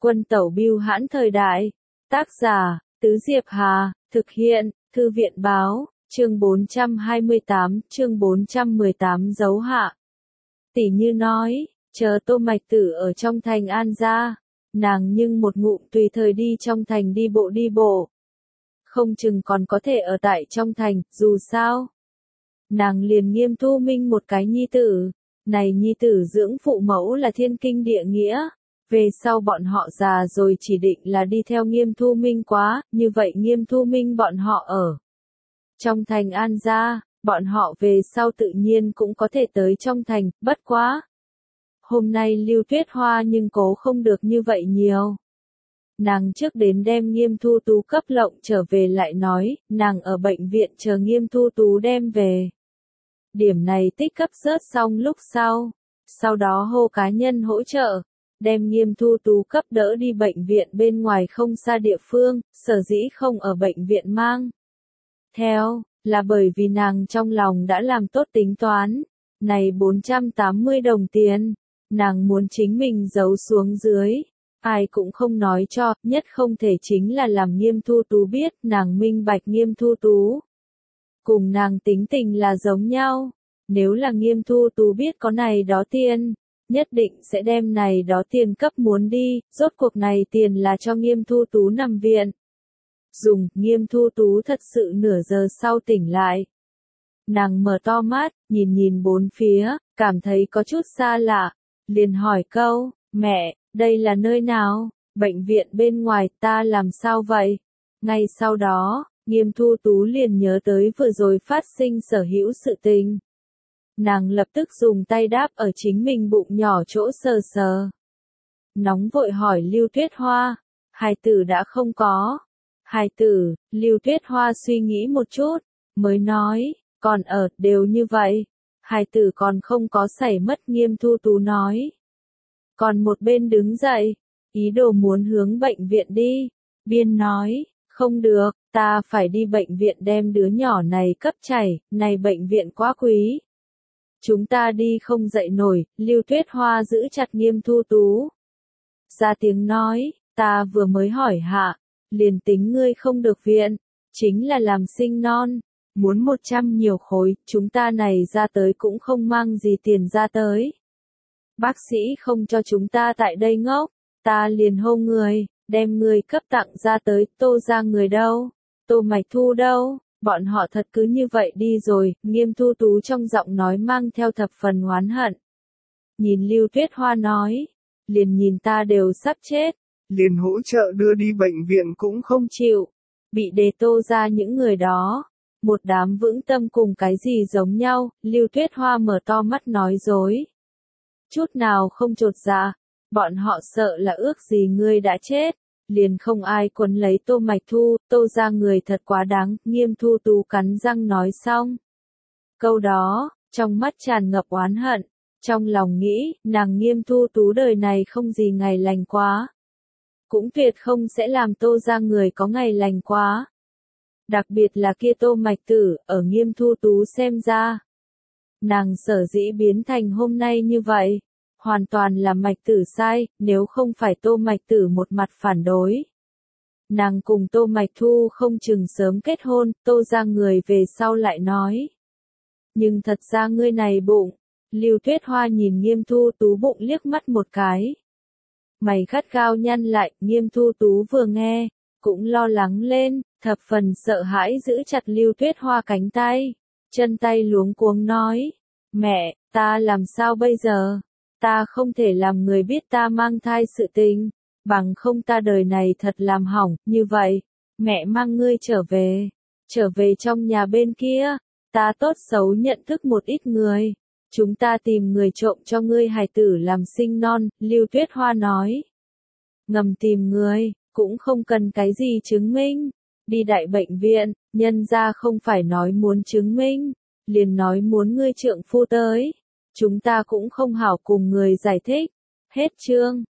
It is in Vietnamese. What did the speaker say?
Quân tẩu bưu hãn thời đại. Tác giả, Tứ Diệp Hà, thực hiện, Thư viện báo, chương 418 dấu hạ. Tỷ Như nói, chờ Tô Mạch Tử ở trong thành An gia, nàng nhưng một ngụm tùy thời đi trong thành đi bộ. Không chừng còn có thể ở tại trong thành, dù sao. Nàng liền Nghiêm Thu Minh một cái nhi tử, này nhi tử dưỡng phụ mẫu là thiên kinh địa nghĩa. Về sau bọn họ già rồi chỉ định là đi theo Nghiêm Thu Minh quá, như vậy Nghiêm Thu Minh bọn họ ở trong thành An gia, bọn họ về sau tự nhiên cũng có thể tới trong thành, bất quá. Hôm nay Lưu Tuyết Hoa nhưng cố không được như vậy nhiều. Nàng trước đến đem Nghiêm Thu Tú cấp lộng trở về lại nói, nàng ở bệnh viện chờ Nghiêm Thu Tú đem về. Điểm này tích cấp rớt xong lúc sau đó hô cá nhân hỗ trợ, đem Nghiêm Thu Tú cấp đỡ đi bệnh viện bên ngoài không xa địa phương, sở dĩ không ở bệnh viện mang theo, là bởi vì nàng trong lòng đã làm tốt tính toán, này 480 đồng tiền, nàng muốn chính mình giấu xuống dưới, ai cũng không nói cho, nhất không thể chính là làm Nghiêm Thu Tú biết, nàng minh bạch Nghiêm Thu Tú cùng nàng tính tình là giống nhau, nếu là Nghiêm Thu Tú biết có này đó tiền, nhất định sẽ đem này đó tiền cấp muốn đi, rốt cuộc này tiền là cho Nghiêm Thu Tú nằm viện. Nghiêm Thu Tú thật sự nửa giờ sau tỉnh lại. Nàng mở to mắt, nhìn bốn phía, cảm thấy có chút xa lạ, liền hỏi câu, mẹ, đây là nơi nào? Bệnh viện bên ngoài, ta làm sao vậy? Ngay sau đó, Nghiêm Thu Tú liền nhớ tới vừa rồi phát sinh sở hữu sự tình. Nàng lập tức dùng tay đáp ở chính mình bụng nhỏ chỗ sờ. Nóng vội hỏi Lưu Tuyết Hoa, hài tử đã không có. Hài tử, Lưu Tuyết Hoa suy nghĩ một chút, mới nói, còn ở, đều như vậy. Hài tử còn không có xảy mất. Nghiêm Thu Tú nói. Còn một bên đứng dậy, ý đồ muốn hướng bệnh viện đi. Biên nói, không được, ta phải đi bệnh viện đem đứa nhỏ này cấp chảy, này bệnh viện quá quý. Chúng ta đi không dậy nổi. Lưu Tuyết Hoa giữ chặt Nghiêm Thu Tú. Ra tiếng nói, ta vừa mới hỏi hạ, liền tính ngươi không được viện, chính là làm sinh non, muốn 100 nhiều khối, chúng ta này ra tới cũng không mang gì tiền ra tới. Bác sĩ không cho chúng ta tại đây ngốc, ta liền hô người, đem người cấp tặng ra tới. Tô ra người đâu? Tô Mạch Thu đâu? Bọn họ thật cứ như vậy đi rồi. Nghiêm Thu Tú trong giọng nói mang theo thập phần oán hận. Nhìn Lưu Tuyết Hoa nói, liền nhìn ta đều sắp chết, liền hỗ trợ đưa đi bệnh viện cũng không chịu. Bị đề Tô ra những người đó, một đám vững tâm cùng cái gì giống nhau. Lưu Tuyết Hoa mở to mắt nói dối, chút nào không chột dạ. Bọn họ sợ là ước gì ngươi đã chết, liền không ai quấn lấy Tô Mạch Thu. Tô ra người thật quá đáng. Nghiêm Thu Tú cắn răng nói xong câu đó, trong mắt tràn ngập oán hận, trong lòng nghĩ, nàng Nghiêm Thu Tú đời này không gì ngày lành quá, cũng tuyệt không sẽ làm Tô ra người có ngày lành quá. Đặc biệt là kia Tô Mạch Tử, ở Nghiêm Thu Tú xem ra, nàng sở dĩ biến thành hôm nay như vậy, hoàn toàn là Mạch Tử sai. Nếu không phải Tô Mạch Tử một mặt phản đối, nàng cùng Tô Mạch Thu không chừng sớm kết hôn. Tô ra người về sau lại nói, nhưng thật ra ngươi này bụng. Lưu Tuyết Hoa nhìn Nghiêm Thu Tú bụng liếc mắt một cái, mày gắt gao nhăn lại. Nghiêm Thu Tú vừa nghe, cũng lo lắng lên, thập phần sợ hãi giữ chặt Lưu Tuyết Hoa cánh tay, chân tay luống cuống nói, mẹ, ta làm sao bây giờ? Ta không thể làm người biết ta mang thai sự tình, bằng không ta đời này thật làm hỏng. Như vậy, mẹ mang ngươi trở về trong nhà bên kia, ta tốt xấu nhận thức một ít người, chúng ta tìm người trộm cho ngươi hài tử làm sinh non. Lưu Tuyết Hoa nói, ngầm tìm người, cũng không cần cái gì chứng minh, đi đại bệnh viện, nhân ra không phải nói muốn chứng minh, liền nói muốn ngươi trượng phu tới, chúng ta cũng không hảo cùng người giải thích. Hết chương.